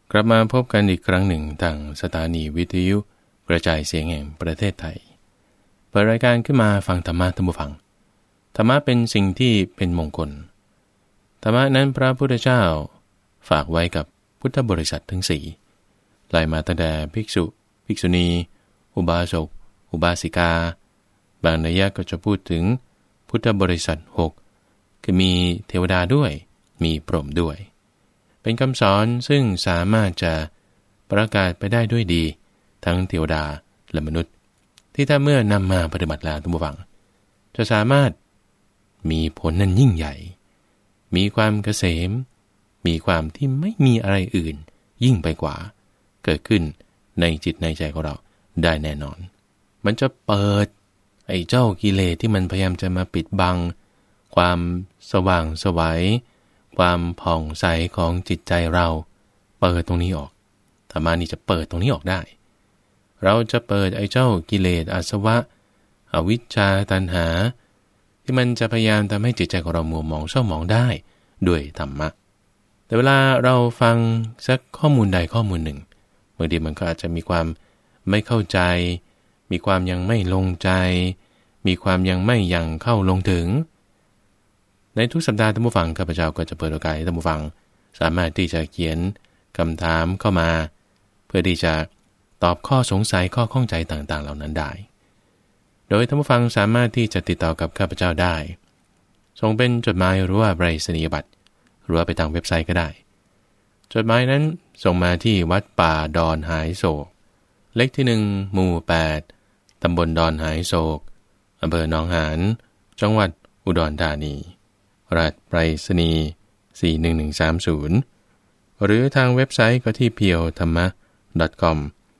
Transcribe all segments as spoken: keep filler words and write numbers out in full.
กลับมาพบกันอีกครั้งหนึ่งทางสถานีวิทยุกระจายเสียงแห่งประเทศไทยเปิดรายการขึ้นมาฟังธรรมะท่านผู้ฟังธรรมะเป็นสิ่งที่เป็นมงคลธรรมะนั้นพระพุทธเจ้าฝากไว้กับพุทธบริษัททั้งสี่ไล่มาตั้งแต่ภิกษุภิกษุณีอุบาสกอุบาสิกาบางนัยยะก็จะพูดถึงพุทธบริษัทหกคือมีเทวดาด้วยมีพรหมด้วยเป็นคำสอนซึ่งสามารถจะประกาศไปได้ด้วยดีทั้งเทวดาและมนุษย์ที่ถ้าเมื่อนำมาปฏิบัติแล้วท่านผู้ฟังจะสามารถมีผลนั้นยิ่งใหญ่มีความเกษมมีความที่ไม่มีอะไรอื่นยิ่งไปกว่าเกิดขึ้นในจิตในใจของเราได้แน่นอนมันจะเปิดไอ้เจ้ากิเลสที่มันพยายามจะมาปิดบังความสว่างไสวความผ่องใสของจิตใจเราเปิดตรงนี้ออกธรรมะนี่จะเปิดตรงนี้ออกได้เราจะเปิดไอ้เจ้ากิเลสอาสวะอวิชชาตัณหาที่มันจะพยายามทำให้จิตใจของเรามัวหมองเศร้าหมองได้ด้วยธรรมะแต่เวลาเราฟังสักข้อมูลใดข้อมูลหนึ่งบางทีมันก็อาจจะมีความไม่เข้าใจมีความยังไม่ลงใจมีความยังไม่ยังเข้าลงถึงในทุกสัปดาห์ท่านผู้ฟังข้าพเจ้าก็จะเปิดโอกาสให้ท่านผู้ฟังสามารถที่จะเขียนคำถามเข้ามาเพื่อที่จะตอบข้อสงสัยข้อข้องใจต่างๆเหล่านั้นได้โดยท่านผู้ฟังสามารถที่จะติดต่อกับข้าพเจ้าได้ส่งเป็นจดหมายหรือว่าไปรษณียบัตรหรือว่าไปทางเว็บไซต์ก็ได้จดหมายนั้นส่งมาที่วัดป่าดอนหายโศกเลขที่หนึ่งหมู่แปดตำบลดอนหายโศกอำเภอหนองหานจังหวัดอุดรธานีรหัสไปรษณีย์สี่หนึ่งหนึ่งสามศูนย์หรือทางเว็บไซต์ก็ที่ เพียวธรรมะ .com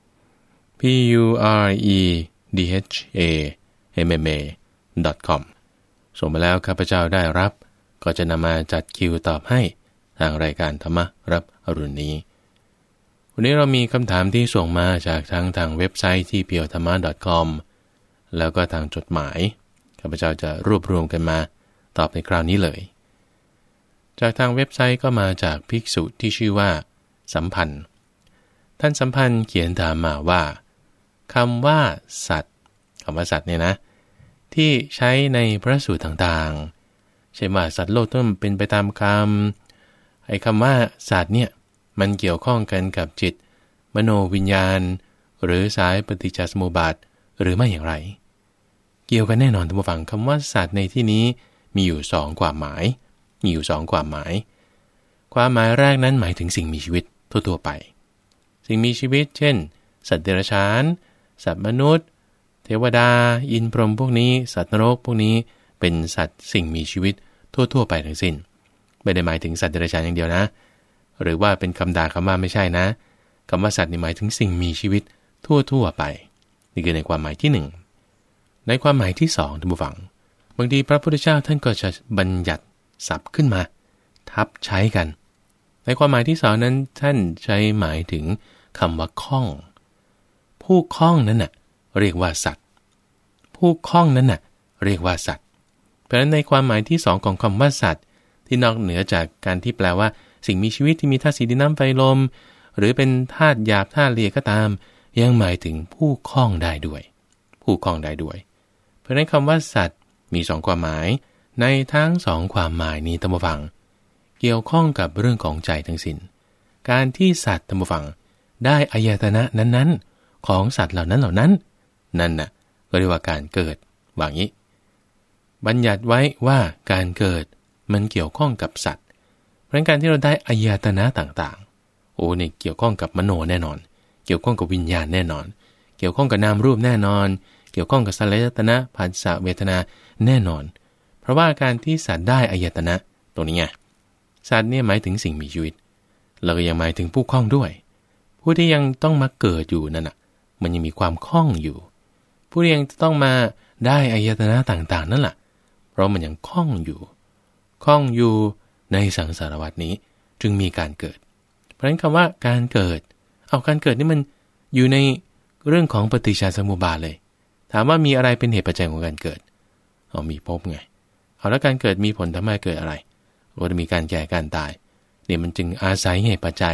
p u r e d h a m m a .com ส่งมาแล้วข้าพเจ้าได้รับก็จะนำมาจัดคิวตอบให้ทางรายการธรรมะรับอรุณนี้วันนี้เรามีคำถามที่ส่งมาจากทางทางเว็บไซต์ที่ เพียวธรรมะ .com แล้วก็ทางจดหมายข้าพเจ้าจะรวบรวมกันมาตอบในคราวนี้เลยจากทางเว็บไซต์ก็มาจากภิกษุที่ชื่อว่าสัมพันธ์ท่านสัมพันธ์เขียนถามมาว่าคำว่าสัตว์คำว่าสัตว์เนี่ยนะที่ใช้ในพระสูตรต่างๆเช่นว่าสัตว์โลกต้องเป็นไปตามกรรมไอ้คำว่าสัตว์เนี่ยมันเกี่ยวข้องกันกับจิตมโนวิญญาณหรือสายปฏิจจสมุปบาทหรือไม่อย่างไรเกี่ยวกันแน่นอนท่านผู้ฟังคำว่าสัตว์ในที่นี้มีอยู่สองความหมายมีอยู่สองความหมายความหมายแรกนั้นหมายถึงสิ่งมีชีวิตทั่วๆไปสิ่งมีชีวิตเช่นสัตว์เดรัจฉานสัตว์มนุษย์เทวดาอินทร์พรหมพวกนี้สัตว์นรกพวกนี้เป็นสัตว์สิ่งมีชีวิตทั่วๆไปทั้งสิ้นไม่ได้หมายถึงสัตว์เดรัจฉานอย่างเดียวนะหรือว่าเป็นคำด่าคำว่าไม่ใช่นะคำว่าสัตว์นี่หมายถึงสิ่งมีชีวิตทั่วๆไปนี่คือในความหมายที่หนึ่งในความหมายที่สองท่านผู้ฟังบางทีพระพุทธเจ้าท่านก็จะบัญญัติศัพท์ขึ้นมาทับใช้กันในความหมายที่สองนั้นท่านใช้หมายถึงคำว่าข้องผู้ข้องนั้นน่ะเรียกว่าสัตว์ผู้ข้องนั้นน่ะเรียกว่าสัตว์เพราะฉะนั้นในความหมายที่สองของคำว่าสัตว์ที่นอกเหนือจากการที่แปลว่าสิ่งมีชีวิตที่มีธาตุสี่ดินน้ำไฟลมหรือเป็นธาตุหยาบธาตุละเอียดก็ตามยังหมายถึงผู้ข้องได้ด้วยผู้ข้องได้ด้วยเพราะฉะนั้นคำว่าสัตว์มีสองความหมายในทั้งสองความหมายนี้ท่านผู้ฟังเกี่ยวข้องกับเรื่องของใจทั้งสิ้นการที่สัตว์ท่านผู้ฟังได้อายตนะนั้นๆของสัตว์เหล่านั้นเหล่านั้นนั่นน่ะก็เรียกว่าการเกิดว่างี้บัญญัติไว้ว่าการเกิดมันเกี่ยวข้องกับสัตว์เพราะการที่เราได้อายตนะต่างๆโอ้นี่เกี่ยวข้องกับมโนแน่นอนเกี่ยวข้องกับวิญญาณแน่นอนเกี่ยวข้องกับนามรูปแน่นอนเกี่ยวข้องกับสัลยตนะผัสสะเวทนาแน่นอนเพราะว่าการที่สัตว์ได้อายตนะตรงนี้ไงสัตว์เนี่ยหมายถึงสิ่งมีชีวิตเราก็ยังหมายถึงผู้คล้องด้วยผู้ที่ยังต้องมาเกิดอยู่นั่นน่ะมันยังมีความคล้องอยู่ผู้ที่ยังต้องมาได้อายตนะต่างๆนั่นแหละเพราะมันยังคล้องอยู่คล้องอยู่ในสังสารวัฏนี้จึงมีการเกิดเพราะฉะนั้นคำว่าการเกิดเอาการเกิดนี่มันอยู่ในเรื่องของปฏิจจสมุปบาทเลยถามว่ามีอะไรเป็นเหตุปัจจัยของการเกิดเอามีภพไงเอาแล้วการเกิดมีผลทำให้เกิดอะไรก็จะมีการแก่การตายเนี่ยมันจึงอาศัยเหตุปัจจัย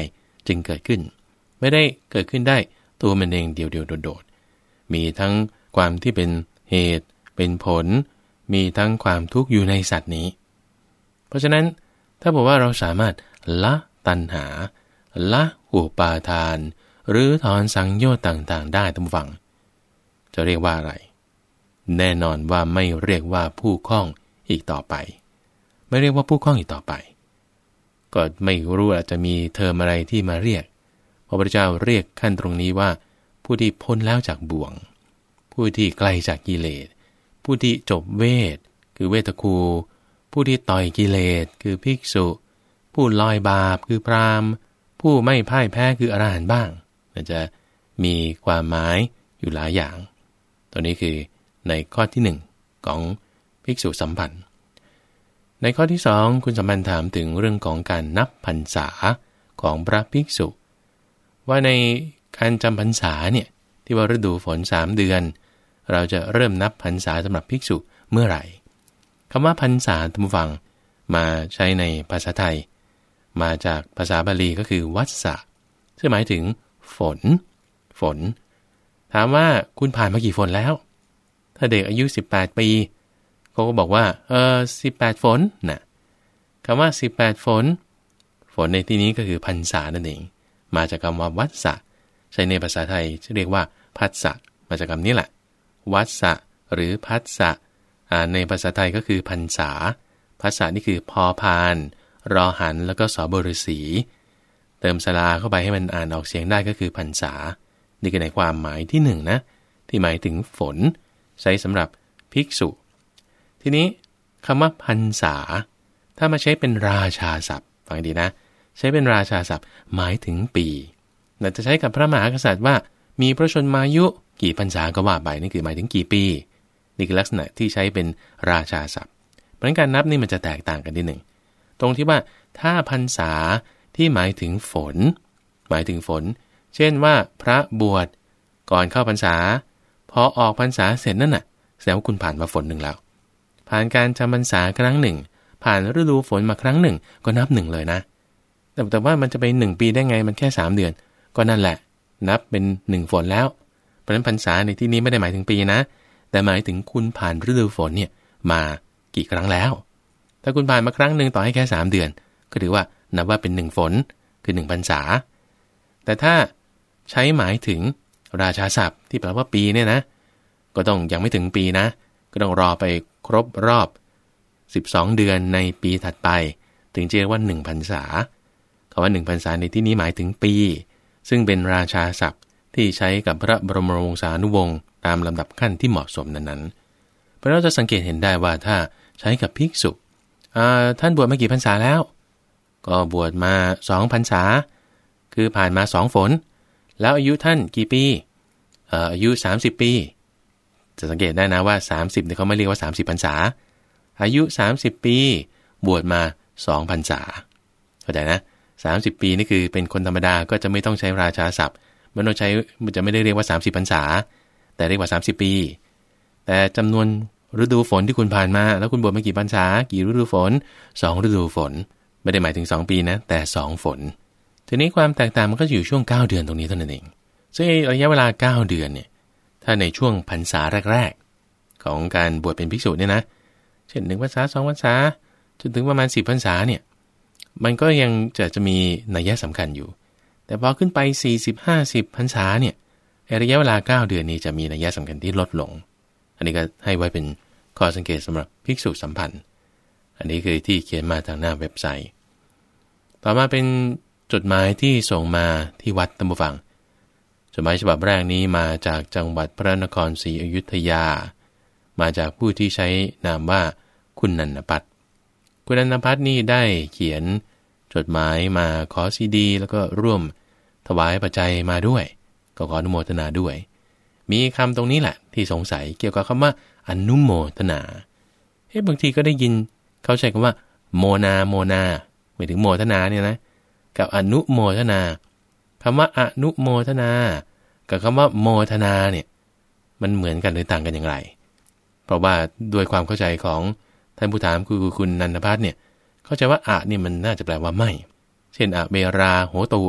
จึงเกิดขึ้นไม่ได้เกิดขึ้นได้ตัวมันเองเดียวๆโดดๆมีทั้งความที่เป็นเหตุเป็นผลมีทั้งความทุกข์อยู่ในสัตว์นี้เพราะฉะนั้นถ้าบอกว่าเราสามารถละตัณหาละอุปาทานหรือถอนสังโยชน์ต่างๆได้ท่านผู้ฟังจะเรียกว่าอะไรแน่นอนว่าไม่เรียกว่าผู้คล้องอีกต่อไปไม่เรียกว่าผู้คล้องอีกต่อไปก็ไม่รู้อาจจะมีเทอมอะไรที่มาเรียกพระพุทธเจ้าเรียกขั้นตรงนี้ว่าผู้ที่พ้นแล้วจากบ่วงผู้ที่ไกลจากกิเลสผู้ที่จบเวทคือเวทคูผู้ที่ต่อยกิเลสคือภิกษุผู้ลอยบาปคือพราหมณ์ผู้ไม่พ่ายแพ้คืออรหันต์บ้างมันจะมีความหมายอยู่หลายอย่างตัวนี้คือในข้อที่หนึ่งของภิกษุสัมพันธ์ในข้อที่สองคุณสัมพันธ์ถามถึงเรื่องของการนับพรรษาของพระภิกษุว่าในการจำพรรษาเนี่ยที่ว่าฤดูฝนสามเดือนเราจะเริ่มนับพรรษาสำหรับภิกษุเมื่อไหร่คำว่าพรรษาท่านผู้ฟังมาใช้ในภาษาไทยมาจากภาษาบาลีก็คือวัสสะซึ่งหมายถึงฝนฝนถามว่าคุณผ่านมากี่ฝนแล้วถ้าเด็กอายุสิบแปดปีเขาก็บอกว่าเออสิบแปดฝนนะคำว่าสิบแปดฝนฝนในที่นี้ก็คือพรรษานั่นเองมาจากคำว่าวัสสะใช้ในภาษาไทยจะเรียกว่าพัสสะมาจากคำนี้แหละวัสสะหรือพัสสะในภาษาไทยก็คือพรรษาภาษานี่คือพอพานรอหันแล้วก็สอบฤษีเติมสลาเข้าไปให้มันอ่านออกเสียงได้ก็คือพรรษานี่คือในความหมายที่หนึ่งนะที่หมายถึงฝนใช้สำหรับภิกษุทีนี้คำว่าพรรษาถ้ามาใช้เป็นราชาศัพท์ฟังดีนะใช้เป็นราชาศัพท์หมายถึงปีเราจะใช้กับพระมหากษัตริย์ว่ามีพระชนมายุกี่พรรษาก็ว่าไปนี่คือหมายถึงกี่ปีนี่คือลักษณะที่ใช้เป็นราชาศัพท์เพราะฉะนั้นการนับนี่มันจะแตกต่างกันนิดหนึ่งตรงที่ว่าถ้าพรรษาที่หมายถึงฝนหมายถึงฝนเช่นว่าพระบวชก่อนเข้าพรรษาพอออกพรรษาเสร็จนั่นน่ะแสดงว่าคุณผ่านมาฝนหนึ่งแล้วผ่านการจำพรรษาครั้งหนึ่งผ่านฤดูฝนมาครั้งหนึ่งก็นับหนึ่งเลยนะแต่แต่ว่ามันจะไปหนึ่งปีได้ไงมันแค่สามเดือนก็นั่นแหละนับเป็นหนึ่งฝนแล้วเพราะฉะนั้นพรรษาในที่นี้ไม่ได้หมายถึงปีนะแต่หมายถึงคุณผ่านฤดูฝนเนี่ยมากี่ครั้งแล้วถ้าคุณผ่านมาครั้งหนึ่งต่อให้แค่สามเดือนก็ถือว่านับว่าเป็นหนึ่งฝนคือหนึ่งพรรษาแต่ถ้าใช้หมายถึงราชาศัพท์ที่แปลว่าปีเนี่ยนะก็ต้องยังไม่ถึงปีนะก็ต้องรอไปครบรอบสิบสองเดือนในปีถัดไปถึงจะเรียกว่าหนึ่งพรรษาคำว่าหนึ่งพรรษาในที่นี้หมายถึงปีซึ่งเป็นราชาศัพท์ที่ใช้กับพระบรมวงศานุวงศ์ตามลำดับขั้นที่เหมาะสมนั้นๆเพราะเราจะสังเกตเห็นได้ว่าถ้าใช้กับภิกษุท่านบวชมากี่พรรษาแล้วก็บวชมาสองพรรษาคือผ่านมาสองฝนแล้วอายุท่านกี่ปีอายุสามสิบปีจะสังเกตได้นะว่าสามสิบเนี่ยเขาไม่เรียกว่าสามสิบพรรษาอายุสามสิบปีบวชมาสองพรรษาเข้าใจนะสามสิบปีนี่คือเป็นคนธรรมดาก็จะไม่ต้องใช้ราชาศัพท์มันต้องใช้มันจะไม่ได้เรียกว่าสามสิบพรรษาแต่เรียกว่าสามสิบปีแต่จำนวนฤดูฝนที่คุณผ่านมาแล้วคุณบวชมากี่พรรษากี่ฤดูฝนสองฤดูฝนไม่ได้หมายถึงสองปีนะแต่สองฝนทีนี้ความแตกต่างมันก็อยู่ช่วงเก้าเดือนตรงนี้เท่านั้นเองซึ่งระยะเวลาเก้าเดือนเนี่ยถ้าในช่วงพรรษาแรกๆของการบวชเป็นภิกษุเนี่ยนะเช่นหนึ่งพรรษาสองพรรษาจนถึงประมาณสิบพรรษาเนี่ยมันก็ยังจะจะมีนัยสำคัญอยู่แต่พอขึ้นไปสี่สิบ ห้าสิบพรรษาเนี่ยระยะเวลาเก้าเดือนนี้จะมีนัยสำคัญที่ลดลงอันนี้ก็ให้ไว้เป็นข้อสังเกตสำหรับภิกษุสัมพันธ์อันนี้คือที่เขียนมาทางหน้าเว็บไซต์ต่อมาเป็นจดหมายที่ส่งมาที่วัดตำบลฝั่งจดหมายฉบับแรกนี้มาจากจังหวัดพระนครศรีอยุธยามาจากผู้ที่ใช้นามว่าคุณนันทพัฒน์คุณนันทพัฒน์นี่ได้เขียนจดหมายมาขอซีดีแล้วก็ร่วมถวายปัจจัยมาด้วยก็ขออนุโมทนาด้วยมีคำตรงนี้แหละที่สงสัยเกี่ยวกับคำว่าอนุโมทนาเฮ้บางทีก็ได้ยินเขาใช้คำว่าโมนาโมนาหมายถึงโมทนาเนี่ยนะกับอนุโมทนาคำว่าอนุโมทนากับคำว่าโมทนาเนี่ยมันเหมือนกันหรือต่างกันอย่างไรเพราะว่าด้วยความเข้าใจของท่านผู้ถามคือคุณนันทพัฒน์เนี่ยเข้าใจว่าอะนี่มันน่าจะแปลว่าไม่เช่นอะเบราโหตุคื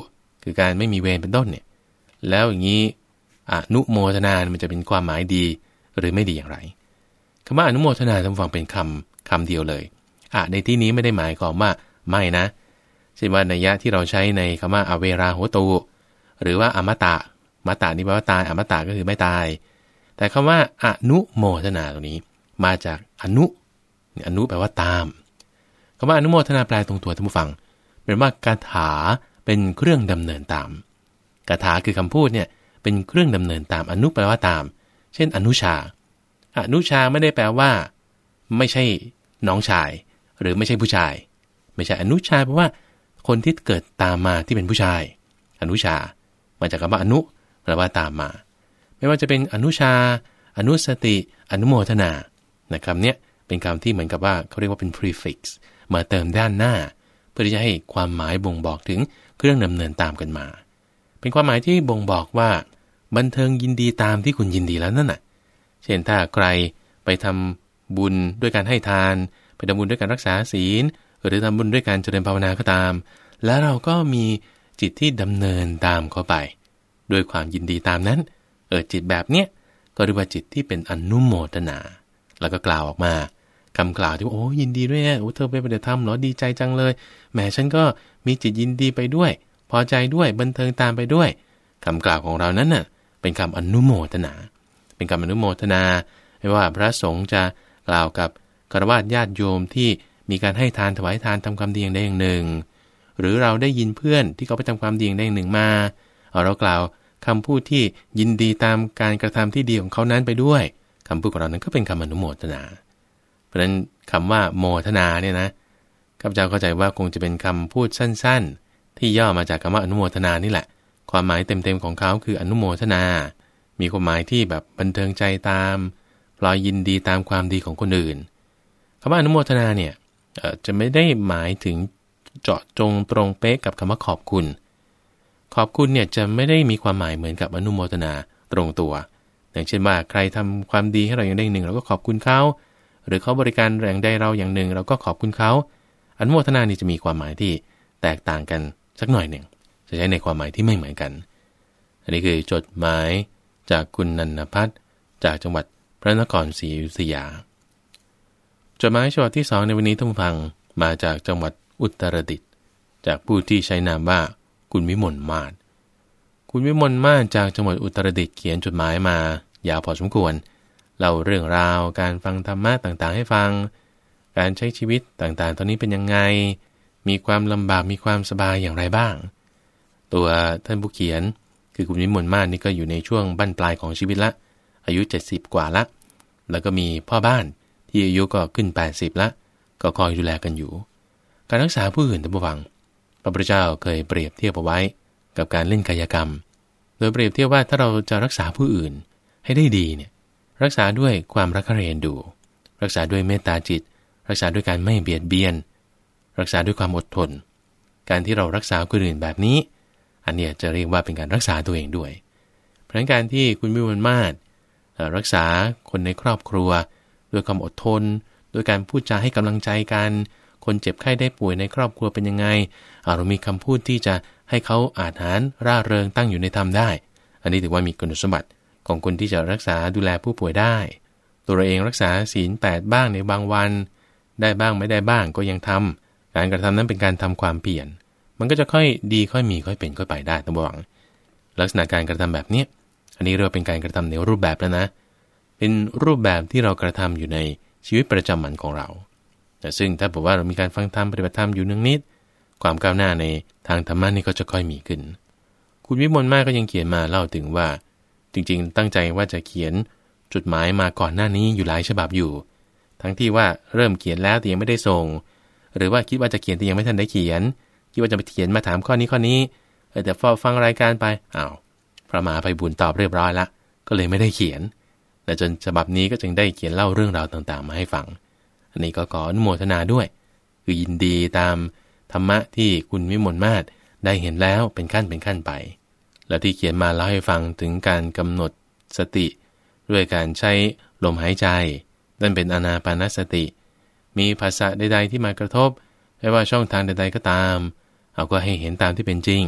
คือการไม่มีเวรเป็นต้นเนี่ยแล้วอย่างนี้อนุโมทนามันจะเป็นความหมายดีหรือไม่ดีอย่างไรคำว่าอนุโมทนาท่านฟังเป็นคำคำเดียวเลยอ่ะในที่นี้ไม่ได้หมายความว่าไม่นะเช่นว่านัยยะที่เราใช้ในคำว่าอเวราโหตุหรือว่าอมตะมตะนี่แปลว่าตายอมตะก็คือไม่ตายแต่คำว่าอนุโมทนาตรงนี้มาจากอนุอนุแปลว่าตามคำว่าอนุโมทนาแปลตรงตัวท่านผู้ฟังเป็นว่าคาถาเป็นเครื่องดำเนินตามคาถาคือคำพูดเนี่ยเป็นเครื่องดำเนินตามอนุแปลว่าตามเช่นอนุชาอนุชาไม่ได้แปลว่าไม่ใช่น้องชายหรือไม่ใช่ผู้ชายไม่ใช่อนุชาแปลว่าคนที่เกิดตามมาที่เป็นผู้ชายอนุชามาจากคำว่าอนุแปลว่าตามมาไม่ว่าจะเป็นอนุชาอนุสติอนุโมทนานะคำนี้เป็นคำที่เหมือนกับว่าเขาเรียกว่าเป็น prefix มาเติมด้านหน้าเพื่อที่จะให้ความหมายบ่งบอกถึงเครื่องดำเนินตามกันมาเป็นความหมายที่บ่งบอกว่าบันเทิงยินดีตามที่คุณยินดีแล้วนั่นน่ะเช่นถ้าใครไปทำบุญด้วยการให้ทานไปทำบุญด้วยการรักษาศีลหรือทำบุญด้วยการเจริญภาวนาก็ตามแล้วเราก็มีจิตที่ดำเนินตามเข้าไปด้วยความยินดีตามนั้นเออจิตแบบเนี้ยก็เรียกว่าจิตที่เป็นอนุโมทนาแล้วก็กล่าวออกมาคำกล่าวที่ว่าโอ้ยินดีด้วยโอ้เธอไปปฏิบัติธรรมเหรอดีใจจังเลยแหมฉันก็มีจิตยินดีไปด้วยพอใจด้วยบันเทิงตามไปด้วยคำกล่าวของเรานั้นน่ะเป็นคำอนุโมทนาเป็นคำอนุโมทนาไม่ว่าพระสงฆ์จะกล่าวกับฆราวาสญาติโยมที่มีการให้ทานถวายทานทำความดีอย่างใดอย่างหนึ่งหรือเราได้ยินเพื่อนที่เขาไปทำความดีอย่างใดอย่างหนึ่งมาเอาเรากล่าวคำพูดที่ยินดีตามการกระทำที่ดีของเขานั้นไปด้วยคำพูดของเรานั้นก็เป็นคำอนุโมทนาเพราะฉะนั้นคำว่าโมทนาเนี่ยนะข้าพเจ้าเข้าใจว่าคงจะเป็นคำพูดสั้นๆที่ย่อมาจากคำว่าอนุโมทนานี่แหละความหมายเต็มๆของเขาคืออนุโมทนามีความหมายที่แบบบันเทิงใจตามพลอยยินดีตามความดีของคนอื่นคำว่าอนุโมทนาเนี่ยจะไม่ได้หมายถึงเจาะจงตรงเป๊ะกับคำว่าขอบคุณขอบคุณเนี่ยจะไม่ได้มีความหมายเหมือนกับอนุโมทนาตรงตัวอย่างเช่นว่าใครทำความดีให้เราอย่างใดอย่างหนึ่งเราก็ขอบคุณเขาหรือเขาบริการแรงใดเราอย่างหนึ่งเราก็ขอบคุณเขาอนุโมทนานี่จะมีความหมายที่แตกต่างกันสักหน่อยหนึ่งจะใช้ในความหมายที่ไม่เหมือนกันอันนี้คือจดหมายจากคุณนันทพัฒน์จากจังหวัดพระนครศรีอยุธยาจดหมายฉบับที่สองในวันนี้ท่านผู้ฟังมาจากจังหวัดอุตรดิตถ์จากผู้ที่ใช้นามว่าคุณวิมลมาศคุณวิมลมาศจากจังหวัดอุตรดิตถ์เขียนจดหมายมายาวพอสมควรเล่าเรื่องราวการฟังธรรมะต่างๆให้ฟังการใช้ชีวิตต่างๆตอนนี้เป็นยังไงมีความลำบากมีความสบายอย่างไรบ้างตัวท่านผู้เขียนคือคุณวิมลมาศนี่ก็อยู่ในช่วงบั้นปลายของชีวิตละอายุเจ็ดสิบกว่าละแล้วก็มีพ่อบ้านที่อายุก็ขึ้นแปดสิบละก็คอยดูแลกันอยู่การรักษาผู้อื่นท่านผู้ฟังพระพุทธเจ้าเคยเปรียบเทียบเอาไว้กับการเล่นกายกรรมโดยเปรียบเทียบว่าถ้าเราจะรักษาผู้อื่นให้ได้ดีเนี่ยรักษาด้วยความรักใคร่เอ็นดูรักษาด้วยเมตตาจิตรักษาด้วยการไม่เบียดเบียนรักษาด้วยความอดทนการที่เรารักษาคนอื่นแบบนี้อันนี้จะเรียกว่าเป็นการรักษาตัวเองด้วยเพราะฉะนั้นการที่คุณวิมลมาศรักษาคนในครอบครัวด้วยความอดทนด้วยการพูดจาให้กำลังใจกันคนเจ็บไข้ได้ป่วยในครอบครัวเป็นยังไงเรามีคำพูดที่จะให้เขาอาหารร่าเริงตั้งอยู่ในธรรมได้อันนี้ถือว่ามีคุณสมบัติของคนที่จะรักษาดูแลผู้ป่วยได้ตัวเราเองรักษาศีลแปดบ้างในบางวันได้บ้างไม่ได้บ้างก็ยังทำการกระทำนั้นเป็นการทำความเปลี่ยนมันก็จะค่อยดีค่อยมีค่อยเป็นค่อยไปได้ต้องหวังลักษณะการกระทำแบบนี้อันนี้เรียกเป็นการกระทำในรูปแบบแล้วนะเป็นรูปแบบที่เรากระทำอยู่ในชีวิตประจำวันของเราแต่ซึ่งถ้าบอกว่าเรามีการฟังธรรมปฏิบัติธรรมอยู่เนืองนิดความก้าวหน้าในทางธรรมะนี่ก็จะค่อยมีขึ้นคุณวิมลมาศก็ยังเขียนมาเล่าถึงว่าจริงๆตั้งใจว่าจะเขียนจดหมายมาก่อนหน้านี้อยู่หลายฉบับอยู่ทั้งที่ว่าเริ่มเขียนแล้วแต่ยังไม่ได้ส่งหรือว่าคิดว่าจะเขียนแต่ยังไม่ทันได้เขียนคิดว่าจะไปเขียนมาถามข้อนี้ข้อนี้แต่พอฟังรายการไปอ้าวพระมหาไพบูลย์ตอบเรียบร้อยละก็เลยไม่ได้เขียนแต่จนฉบับนี้ก็จึงได้เขียนเล่าเรื่องราวต่างๆมาให้ฟังอันนี้ก็ขออนุโมทนาด้วยคือยินดีตามธรรมะที่คุณวิมลมาศได้เห็นแล้วเป็นขั้นเป็นขั้นไปและที่เขียนมาเล่าให้ฟังถึงการกำหนดสติด้วยการใช้ลมหายใจนั่นเป็นอานาปานสติมีภาษาใดๆที่มากระทบไม่ว่าช่องทางใดๆก็ตามเอาก็ให้เห็นตามที่เป็นจริง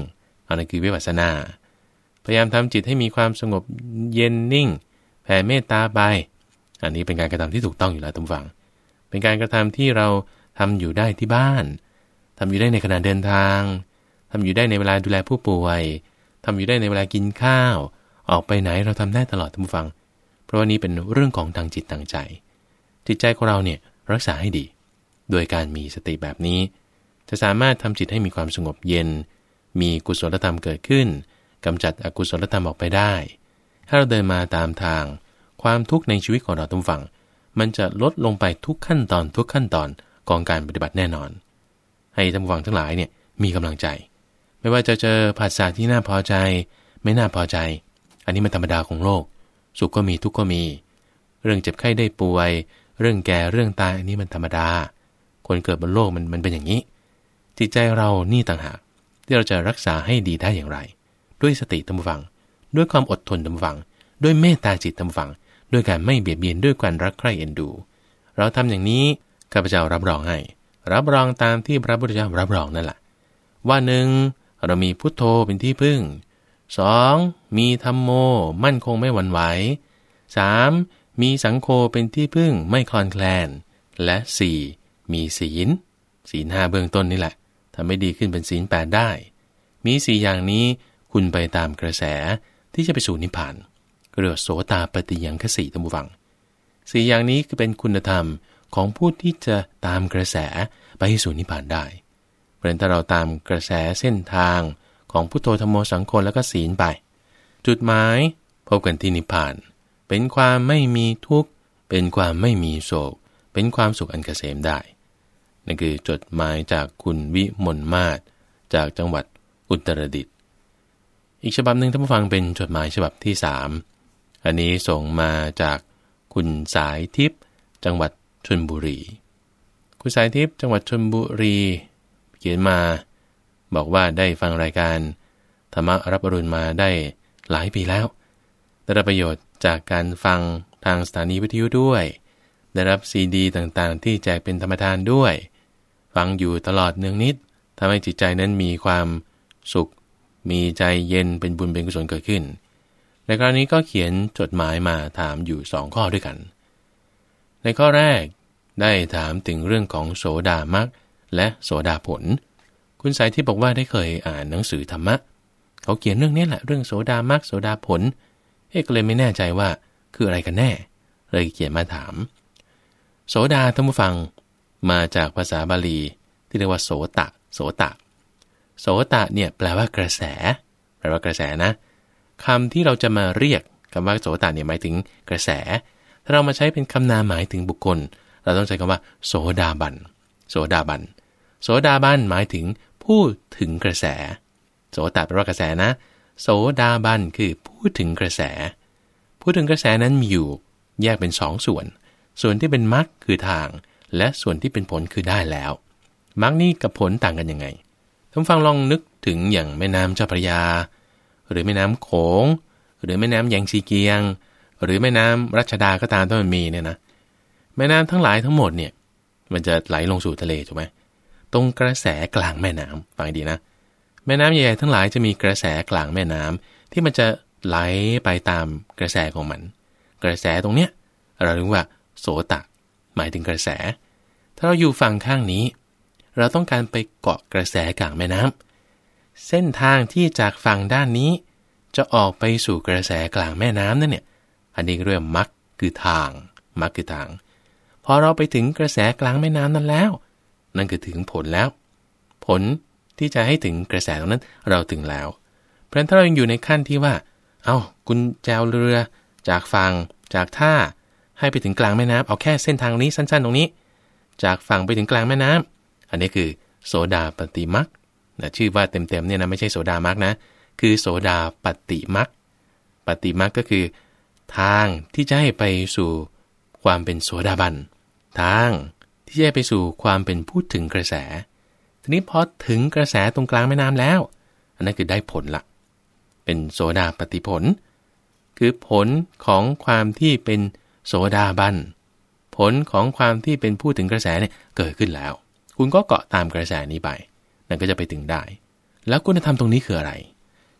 อันนั้นคือวิปัสสนาพยายามทำจิตให้มีความสงบเย็นนิ่งแผ่เมตตาไปอันนี้เป็นการกระทำที่ถูกต้องอยู่แล้วทุกฝั่งเป็นการกระทำที่เราทำอยู่ได้ที่บ้านทำอยู่ได้ในขณะเดินทางทำอยู่ได้ในเวลาดูแลผู้ป่วยทำอยู่ได้ในเวลากินข้าวออกไปไหนเราทำได้ตลอดทุกฝั่งเพราะว่านี้เป็นเรื่องของทางจิตทางใจจิตใจของเราเนี่ยรักษาให้ดีโดยการมีสติแบบนี้จะสามารถทำจิตให้มีความสงบเย็นมีกุศลธรรมเกิดขึ้นกำจัดอกุศลธรรมออกไปได้ถ้าเราเดินมาตามทางความทุกข์ในชีวิตของเราทุกฝั่งมันจะลดลงไปทุกขั้นตอนทุกขั้นตอนของการปฏิบัติแน่นอนให้ท่านผู้ฟังทั้งหลายเนี่ยมีกำลังใจไม่ว่าจะเจอภาษาที่น่าพอใจไม่น่าพอใจอันนี้มันธรรมดาของโลกสุขก็มีทุกข์ก็มีเรื่องเจ็บไข้ได้ป่วยเรื่องแก่เรื่องตายอันนี้มันธรรมดาคนเกิดบนโลกมันมันเป็นอย่างนี้จิตใจเรานี่ต่างหากที่เราจะรักษาให้ดีได้อย่างไรด้วยสติท่านผู้ฟังด้วยความอดทนท่านผู้ฟังด้วยเมตตาจิตท่านผู้ฟังด้วยการไม่เบียดเบียนด้วยการรักใคร่เอ็นดูเราทำอย่างนี้ข้าพเจ้ารับรองให้รับรองตามที่พระพุทธเจ้ารับรองนั่นแหละว่าหนึ่งเรามีพุทโธเป็นที่พึ่งสองมีธัมโมมั่นคงไม่หวั่นไหวสามมีสังโฆเป็นที่พึ่งไม่คลอนแคลนและสี่มีศีลศีลห้าเบื้องต้นนี่แหละทำให้ดีขึ้นเป็นศีลแปดได้มีสี่อย่างนี้คุณไปตามกระแสที่จะไปสู่นิพพานเรียกว่าโสตาปัตติยังคสีท่านผู้ฟังสี่อย่างนี้คือเป็นคุณธรรมของผู้ที่จะตามกระแสไปสู่นิพพานได้เพราะฉะนั้นถ้าเราตามกระแสเส้นทางของพุทโธธัมโมสังโฆแล้วก็ศีลไปจุดหมายพบกันที่นิพพานเป็นความไม่มีทุกข์เป็นความไม่มีโศกเป็นความสุขอันเกษมได้นั่นคือจดหมายจากคุณวิมลมาศจากจังหวัดอุตรดิตถ์อีกฉบับหนึ่งท่านผู้ฟังเป็นจดหมายฉบับที่สามอันนี้ส่งมาจากคุณสายทิพย์จังหวัดชลบุรีคุณสายทิพย์จังหวัดชลบุรีเขียนมาบอกว่าได้ฟังรายการธรรมรับอรุณมาได้หลายปีแล้วได้รับประโยชน์จากการฟังทางสถานีวิทยุด้วยได้รับซีดีต่างๆที่แจกเป็นธรรมทานด้วยฟังอยู่ตลอดเนืองนิดทำให้จิตใจนั้นมีความสุขมีใจเย็นเป็นบุญเป็นกุศลเกิดขึ้นในคราวนี้ก็เขียนจดหมายมาถามอยู่สองข้อด้วยกันในข้อแรกได้ถามถึงเรื่องของโสดามรรคและโสดาผลคุณสายที่บอกว่าได้เคยอ่านหนังสือธรรมะเขาเขียนเรื่องนี้แหละเรื่องโสดามรรคโสดาผลเอ๊ะก็เลยไม่แน่ใจว่าคืออะไรกันแน่เลยเขียนมาถามโสดาท่านผู้ฟังมาจากภาษาบาลีที่เรียกว่าโสตะโสตะโสตะเนี่ยแปลว่ากระแสแปลว่ากระแสนะคำที่เราจะมาเรียกคำว่าโสตะเนี่ยหมายถึงกระแสถ้าเรามาใช้เป็นคำนามหมายถึงบุคคลเราต้องใช้คำว่าโสดาบันโสดาบันโสดาบันหมายถึงผู้ถึงกระแสโสตะแปลว่ากระแสนะโสดาบันคือผู้ถึงกระแสผู้ถึงกระแสนั้นมีอยู่แยกเป็นสองส่วนส่วนที่เป็นมรรคคือทางและส่วนที่เป็นผลคือได้แล้วมรรคนี่กับผลต่างกันยังไงท่านฟังลองนึกถึงอย่างแม่น้ำเจ้าพระยาหรือแม่น้ำโขงหรือแม่น้ำแยงซีเกียงหรือแม่น้ำรัชดาก็ตามที่มันมีเนี่ยนะแม่น้ำทั้งหลายทั้งหมดเนี่ยมันจะไหลลงสู่ทะเลถูกไหมตรงกระแสกลางแม่น้ำฟังดีนะแม่น้ำใหญ่ๆทั้งหลายจะมีกระแสกลางแม่น้ำที่มันจะไหลไปตามกระแสของมันกระแสตรงเนี้ยเราเรียกว่าโสตะหมายถึงกระแสถ้าเราอยู่ฝั่งข้างนี้เราต้องการไปเกาะกระแสกลางแม่น้ำเส้นทางที่จากฝั่งด้านนี้จะออกไปสู่กระแสกลางแม่น้ำนั่นเนี่ยอันนี้เรียกมรรคคือทางมรรคคือทางพอเราไปถึงกระแสกลางแม่น้ำนั้นแล้วนั่นคือถึงผลแล้วผลที่จะให้ถึงกระแสตรงนั้นเราถึงแล้วเพราะฉะนั้นถ้าเรายังอยู่ในขั้นที่ว่าเอ้าคุณแจวเรือจากฝั่งจากท่าให้ไปถึงกลางแม่น้ำเอาแค่เส้นทางนี้สั้นๆตรงนี้จากฝั่งไปถึงกลางแม่น้ำอันนี้คือโสดาปัตติมรรคนะชื่อว่าเต็มๆเนี่ยนะไม่ใช่โสดามรรคนะคือโสดาปัตติมรรคปัตติมรรคก็คือทางที่จะให้ไปสู่ความเป็นโสดาบันทางที่จะไปสู่ความเป็นผู้ถึงกระแสทีนี้พอถึงกระแสตรงกลางแม่น้ำแล้วอันนั้นคือได้ผลละเป็นโสดาปัตติผลคือผลของความที่เป็นโสดาบันผลของความที่เป็นผู้ถึงกระแสเนี่ยเกิดขึ้นแล้วคุณก็เกาะตามกระแสนี้ไปนั่นก็จะไปถึงได้แล้วคุณธรรมตรงนี้คืออะไร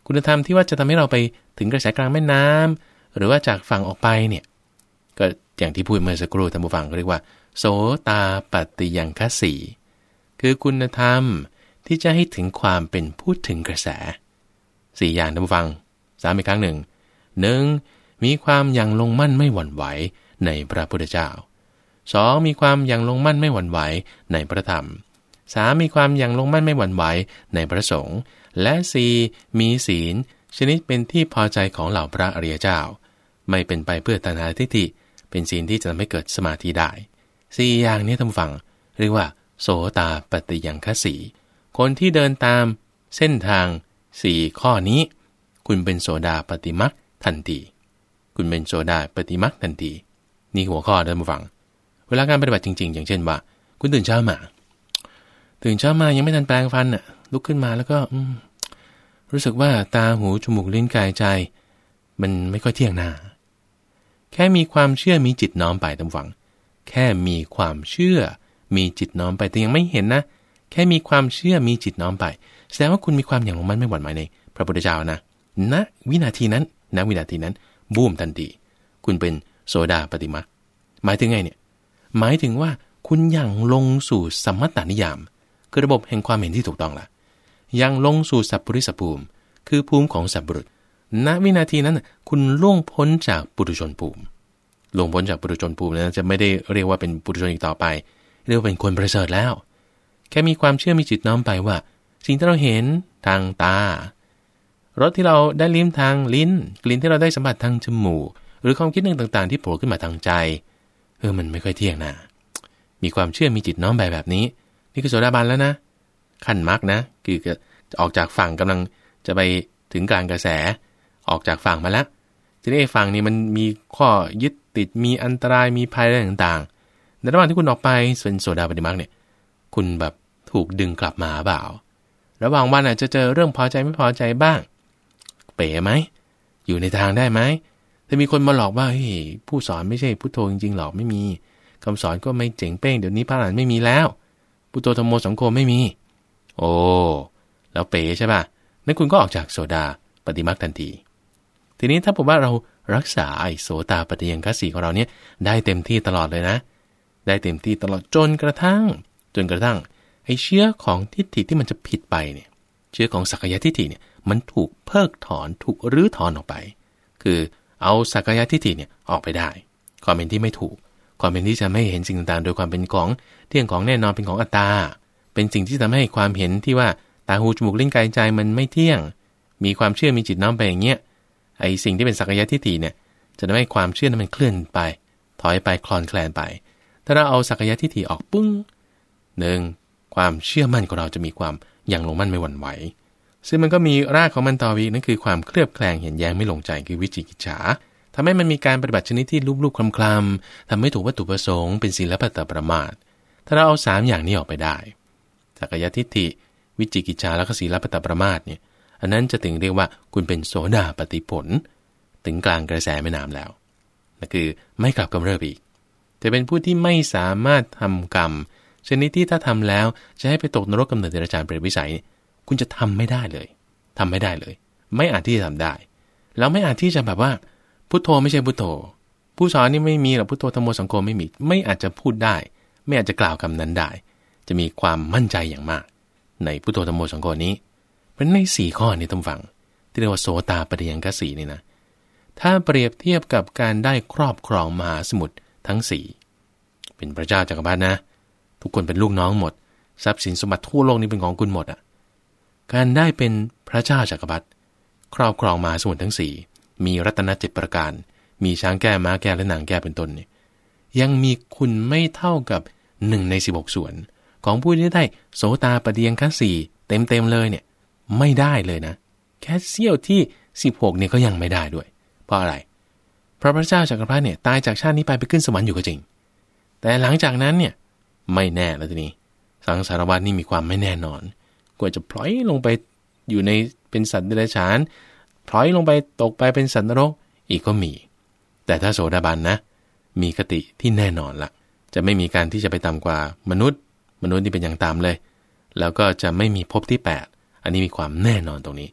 คุณธรรมที่ว่าจะทำให้เราไปถึงกระแสกลางแม่น้ำหรือว่าจากฝั่งออกไปเนี่ยก็อย่างที่พูดเมื่อสักครู่ท่านผู้ฟังเรียกว่าโสตาปัตติยังคสีคือคุณธรรมที่จะให้ถึงความเป็นผู้ถึงกระแสสี่อย่างท่านผู้ฟังสามอีกครั้งหนึ่งหนึ่งมีความยังลงมั่นไม่หวั่นไหวในพระพุทธเจ้าสองมีความยังลงมั่นไม่หวั่นไหวในพระธรรมสามมีความยังลงมั่นไม่หวั่นไหวในพระสงฆ์และสี่มีศีลชนิดเป็นที่พอใจของเหล่าพระอริยเจ้าไม่เป็นไปเพื่อตัณหาทิฏฐิเป็นศีลที่จะทำให้เกิดสมาธิได้สี่อย่างนี้ท่านผู้ฟังเรียกว่าโสตาปัตติยังคสีคนที่เดินตามเส้นทางสี่ข้อนี้คุณเป็นโสดาปัตติมรรคทันทีคุณเป็นโสดาปัตติมรรคทันทีนี่หัวข้อท่านผู้ฟังเวลาการปฏิบัติจริงๆอย่างเช่นว่าคุณตื่นเช้ามาตื่นเช้ามายังไม่ทันแปรงฟันน่ะลุกขึ้นมาแล้วก็รู้สึกว่าตาหูจมูกลิ้นกายใจมันไม่ค่อยเที่ยงหน้าแค่มีความเชื่อมีจิตน้อมไปท่านผู้ฟังแค่มีความเชื่อมีจิตน้อมไปแต่ยังไม่เห็นนะแค่มีความเชื่อมีจิตน้อมไปแสดงว่าคุณมีความอย่างลงมั่นไม่หวั่นไหวในพระพุทธเจ้านะณวินาทีนั้นณวินาทีนั้นบูมทันทีคุณเป็นโสดาปัตติมรรคหมายถึงไงเนี่ยหมายถึงว่าคุณยังลงสู่สัมมัตตนิยามคือระบบแห่งความเห็นที่ถูกต้องล่ะยังลงสู่สัพพุริสภูมิคือภูมิของสัพบุรุษณวินาทีนั้นคุณล่วงพ้นจากปุถุชนภูมิล่วงพ้นจากปุถุชนภูมินั้นจะไม่ได้เรียกว่าเป็นปุถุชนอีกต่อไปเรียกว่าเป็นคนประเสริฐแล้วแค่มีความเชื่อมีจิตน้อมไปว่าสิ่งที่เราเห็นทางตารสที่เราได้ลิ้มทางลิ้นกลิ่นที่เราได้สัมผัสทางจมูกหรือความคิดนึงต่างๆที่โผล่ขึ้นมาทางใจเออมันไม่ค่อยเที่ยงนะมีความเชื่อมีจิตน้อมไปแบบนี้นี่คือโสดาบันแล้วนะขั้นมรรคนะคือออกจากฝั่งกำลังจะไปถึงกลางกระแสออกจากฝั่งมาแล้วทีนี้ไอ้ฝั่งนี้มันมีข้อยึดติดมีอันตรายมีภัยอะไรต่างๆในระหว่างที่คุณออกไปส่วนโสดาปัตติมรรคเนี่ยคุณแบบถูกดึงกลับมาเปล่าระหว่างวันอาจจะเจอเรื่องพอใจไม่พอใจบ้างเป๋ไหมอยู่ในทางได้ไหมถ้ามีคนมาหลอกว่าเฮ้ยผู้สอนไม่ใช่พุทโธจริงๆหรอกไม่มีคำสอนก็ไม่เจ๋งเป้งเดี๋ยวนี้พระอรหันต์ไม่มีแล้วพุทโธธัมโมสังโฆไม่มีโอ้แล้วเป๋ใช่ป่ะนั่นคุณก็ออกจากโสดาปัตติมรรคทันทีทีนี้ถ้าผมว่าเรารักษาไอ้โสตาปัตติยังคสีของเราเนี่ยได้เต็มที่ตลอดเลยนะได้เต็มที่ตลอดจนกระทั่งจนกระทั่งไอ้เชื้อของทิฏฐิที่มันจะผิดไปเนี่ยเชื้อของสักกายทิฏฐิเนี่ยมันถูกเพิกถอนถูกรื้อถอนออกไปคือเอาสักกายทิฏฐิเนี่ยออกไปได้ความเป็นที่ไม่ถูกความเป็นที่จะไม่เห็นสิ่งต่างๆโดยความเป็นของเที่ยงของแน่นอนเป็นของอัตตาเป็นสิ่งที่ทำให้ความเห็นที่ว่าตาหูจมูกลิ้นกายใจมันไม่เที่ยงมีความเชื่อมีจิตน้อมไปอย่างเงี้ยไอ้สิ่งที่เป็นสักกายทิฏฐิเนี่ยจะทำให้ความเชื่อนั้นมันเคลื่อนไปถอยไปคลอนแคลนไปถ้าเราเอาสักกายทิฏฐิออกปึ้งหนึ่งความเชื่อมั่นของเราจะมีความยังลงมั่นไม่หวั่นไหวซึ่งมันก็มีรากของมันต่ออีกนั่นคือความเคลือบแคลงเห็นแย้งไม่ลงใจคือวิจิกิจฉาทำให้มันมีการปฏิบัติชนิดที่ลุบๆคลำๆทำให้ถูกวัตถุประสงค์เป็นศีลปัตตประมาทถ้าเราเอาสามอย่างนี้ออกไปได้สักกายทิฏฐิวิจิกิจฉาแล้วก็ศีลปัตตประมาทเนี่ยอันนั้นจะถึงเรียกว่าคุณเป็นโสดาปัตติผลถึงกลางกระแสแม่น้ำแล้วนั่นคือไม่กลับกำเริบอีกจะเป็นผู้ที่ไม่สามารถทำกรรมชนิดที่ถ้าทำแล้วจะให้ไปตกนรกกำเนิดเดรัจฉานเปรตวิสัยคุณจะทำไม่ได้เลยทำไม่ได้เลยไม่อาจที่จะทำได้แล้วไม่อาจที่จะแบบว่าพุทโธไม่ใช่พุทโธผู้สอนนี่ไม่มีหรอกพุทโธธัมโมสังโฆไม่มีไม่อาจจะพูดได้ไม่อาจจะกล่าวคำนั้นได้จะมีความมั่นใจอย่างมากในพุทโธธัมโมสังโฆนี้เป็นในสี่ข้อนี้ท่านฟังที่เรียกว่าโสตาปัตติยังคสีนี่นะถ้าเปรียบเทียบกับการได้ครอบครองมหาสมุทรทั้งสี่เป็นพระเจ้าจักรพรรดินะทุกคนเป็นลูกน้องหมดทรัพย์สินสมบัติทั่วโลกนี้เป็นของคุณหมดอ่ะการได้เป็นพระเจ้าจักรพรรดิครอบครองมหาสมุทรทั้งสี่มีรัตนเจ็ดประการมีช้างแก้ม้าแก้และนางแก้เป็นต้นนี่ยังมีคุณไม่เท่ากับหนึ่งในสิบหกส่วนของผู้ที่ได้โสตาปัตติยังคสีเต็มๆเลยเนี่ยไม่ได้เลยนะแค่เสี้ยวที่สิบหกเนี่ยก็ยังไม่ได้ด้วยเพราะอะไรเพราะพระเจ้าจักรพรรดิเนี่ยตายจากชาตินี้ไปไปขึ้นสวรรค์อยู่ก็จริงแต่หลังจากนั้นเนี่ยไม่แน่แล้วทีนี้สังสารวัฏนี่มีความไม่แน่นอนกว่าจะพลอยลงไปอยู่ในเป็นสัตว์เดรัจฉานพลอยลงไปตกไปเป็นสัตว์นรกอีกก็มีแต่ถ้าโสดาบันนะมีคติที่แน่นอนละจะไม่มีการที่จะไปต่ำกว่ามนุษย์มนุษย์นี่เป็นอย่างต่ำเลยแล้วก็จะไม่มีภพที่แปดอันนี้มีความแน่นอนตรงนี้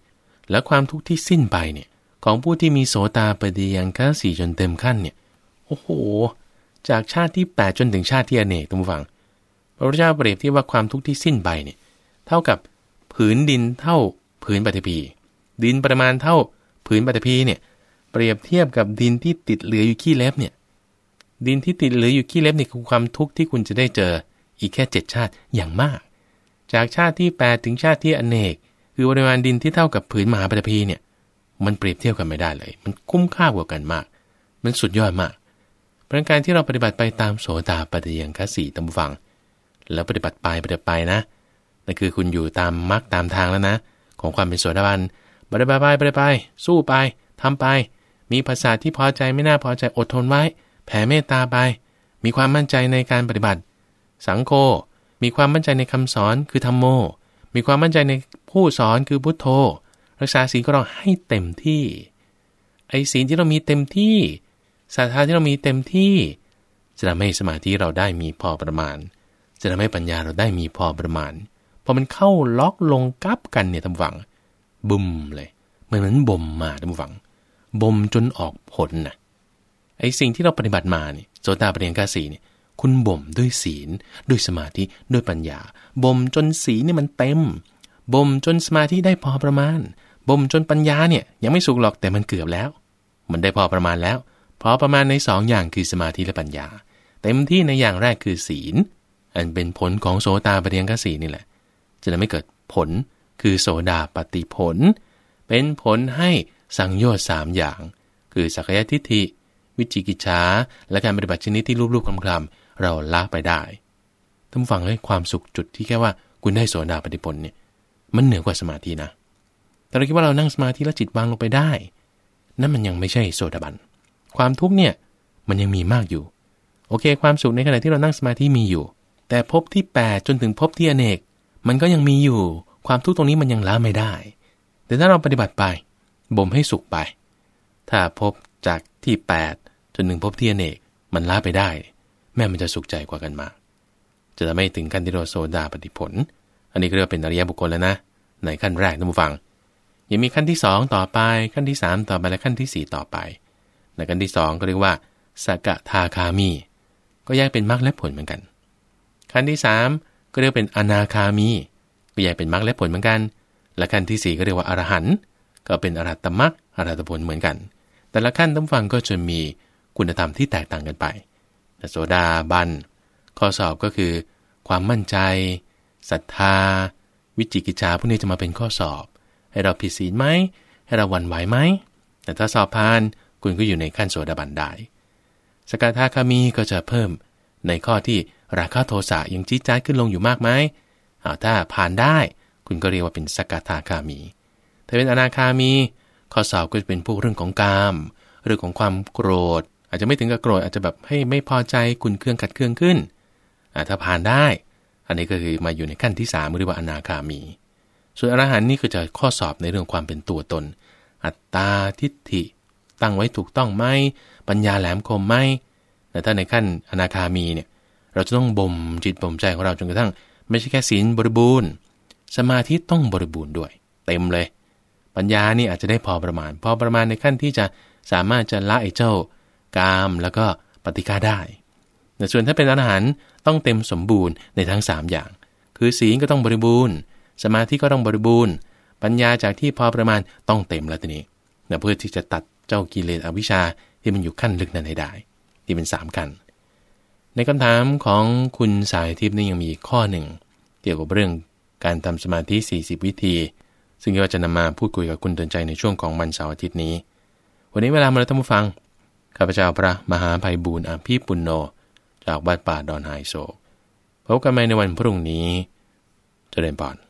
และความทุกข์ที่สิ้นไปเนี่ยของผู้ที่มีโสตาปัฏฐิยังคสีจนเต็มขั้นเนี่ยโอ้โหจากชาติที่แปดจนถึงชาติที่อเนกท่านผู้ฟังพระพุทธเจ้าเปรียบเทียบว่าความทุกข์ที่สิ้นไปเนี่ยเท่ากับผืนดินเท่าผืนปฐพีดินประมาณเท่าผืนปฐพีเนี่ยเปรียบเทียบกับดินที่ติดเหลืออยู่ขี้เล็บเนี่ยดินที่ติดเหลืออยู่ขี้เล็บนี่คือความทุกข์ที่คุณจะได้เจออีกแค่เจ็ดชาติอย่างมากจากชาติที่แปดถึงชาติที่อเนกคือปริมาณดินที่เท่ากับผืนมหาปฐพีเนี่ยมันเปรียบเทียบกันไม่ได้เลยมันคุ้มค่ากว่ากันมากมันสุดยอดมากเพราะการที่เราปฏิบัติไปตามโสตาปัฏฐิยังคสีตามฟังแล้วปฏิบัติไปปฏิบัติไปนะนั่นคือคุณอยู่ตามมรรคตามทางแล้วนะของความเป็นโสดาบันปฏิบัติไปปฏิบัติไปสู้ไปทำไปมีภาษาที่พอใจไม่น่าพอใจอดทนไว้แผ่เมตตาไปมีความมั่นใจในการปฏิบัติสังโฆมีความมั่นใจในคำสอนคือธัมโมมีความมั่นใจในผู้สอนคือพุทโธรักษาศีลก็ต้องให้เต็มที่ไอ้ศีลที่เรามีเต็มที่ศรัทธาที่เรามีเต็มที่จะทำให้สมาธิเราได้มีพอประมาณจะทำให้ปัญญาเราได้มีพอประมาณพอมันเข้าล็อกลงกับกันเนี่ยท่านฟังบุ้มเลยเหมือนเหมือนบ่มมาท่านฟังบ่มจนออกผลนะไอ้สิ่งที่เราปฏิบัติมาเนี่ยโสตปัฏฐิยังคสีเนี่ยคุณบ่มด้วยศีลด้วยสมาธิด้วยปัญญาบ่มจนศีลเนี่ยมันเต็มบ่มจนสมาธิได้พอประมาณบ่มจนปัญญาเนี่ยยังไม่สุกหรอกแต่มันเกือบแล้วมันได้พอประมาณแล้วพอประมาณในสองอย่างคือสมาธิและปัญญาเต็มที่ในอย่างแรกคือศีลอันเป็นผลของโสตปัฏฐิยังคสีนี่แหละจะทำให้เกิดผลคือโสดาปัตติผลเป็นผลให้สังโยชน์สามอย่างคือสักกายทิฏฐิวิจิกิจฉาและการปฏิบัติชนิดที่รูปๆคลำๆเราละไปได้ท่านฟังเลยความสุขจุดที่แค่ว่าคุณได้โสดาปัตติผลเนี่ยมันเหนือกว่าสมาธินะแต่เราคิดว่าเรานั่งสมาธิแล้วจิตวางลงไปได้นั่นมันยังไม่ใช่โสดาบันความทุกข์เนี่ยมันยังมีมากอยู่โอเคความสุขในขณะที่เรานั่งสมาธิมีอยู่แต่ภพที่แปดจนถึงภพที่อเนกมันก็ยังมีอยู่ความทุกข์ตรงนี้มันยังละไม่ได้แต่ถ้าเราปฏิบัติไปบ่มให้สุขไปถ้าภพจากที่แปดจนถึงภพที่อเนกมันละไปได้แม่มันจะสุขใจกว่ากันมากจะทำให้ถึงขั้นที่เราโสดาปัตติผลอันนี้ก็เรียกว่าเป็นอริยบุคคลแล้วนะในขั้นแรกท่านผู้ฟังยังมีขั้นที่สองต่อไปขั้นที่สามต่อไปและขั้นที่สี่ต่อไปในขั้นที่สองก็เรียกว่าสกทาคามีก็แยกเป็นมรรคและผลเหมือนกันขั้นที่สามก็เรียกเป็นอนาคามีก็แยกเป็นมรรคและผลเหมือนกันและขั้นที่สี่ก็เรียกว่าอรหันต์ก็เป็นอรหัตตมรรคอรหัตผลเหมือนกันแต่ละขั้นท่านฟังก็จะมีคุณธรรมที่แตกต่างกันไปโสดาบันข้อสอบก็คือความมั่นใจศรัทธาวิจิกิจฉาพวกนี้จะมาเป็นข้อสอบให้เราผิดศีลไหมให้เราหวั่นไหวไหมแต่ถ้าสอบผ่านคุณก็อยู่ในขั้นโสดาบันได้สกทาคามีก็จะเพิ่มในข้อที่ราคะโทสะยังจี๊ดจ๊าดขึ้นลงอยู่มากไหมเอาถ้าผ่านได้คุณก็เรียกว่าเป็นสกทาคามีถ้าเป็นอนาคามีข้อสอบก็จะเป็นพวกเรื่องของกามเรื่องของความโกรธอาจจะไม่ถึงกับโกรธอาจจะแบบให้ไม่พอใจขุ่นเคืองขัดเคืองขึ้นถ้าผ่านได้อันนี้ก็คือมาอยู่ในขั้นที่สามเรียกว่าอนาคามีส่วนอรหันต์นี่คือจะข้อสอบในเรื่องความเป็นตัวตนอัตตาทิฏฐิตั้งไว้ถูกต้องไหมปัญญาแหลมคมไหมแต่ถ้าในขั้นอนาคามีเนี่ยเราจะต้องบ่มจิตบ่มใจของเราจนกระทั่งไม่ใช่แค่ศีลบริบูรณ์สมาธิต้องบริบูรณ์ด้วยเต็มเลยปัญญานี่อาจจะได้พอประมาณพอประมาณในขั้นที่จะสามารถจะละไอ้เจ้ากามแล้วก็ปฏิฆาได้แต่ส่วนถ้าเป็นอรหันต์ต้องเต็มสมบูรณ์ในทั้งสามอย่างคือศีลก็ต้องบริบูรณ์สมาธิก็ต้องบริบูรณ์ปัญญาจากที่พอประมาณต้องเต็มแล้วทีนี้เพื่อที่จะตัดเจ้ากิเลสอวิชชาที่มันอยู่ขั้นลึกนั้นให้ได้ที่เป็นสามขั้นในคำถามของคุณสายทิพย์นี่ยังมีข้อหนึ่งเกี่ยวกับเรื่องการทำสมาธิสี่สิบวิธีซึ่งก็จะนำมาพูดคุยกับคุณเตือนใจในช่วงของวันเสาร์อาทิตย์นี้วันนี้เวลามาแล้วท่านผู้ฟังข้าพเจ้าพระมหาไพบูลย์อภิปุณโญจากวัดป่าดอนไฮโศกพบกันใหม่ในวันพรุ่งนี้เจริญพร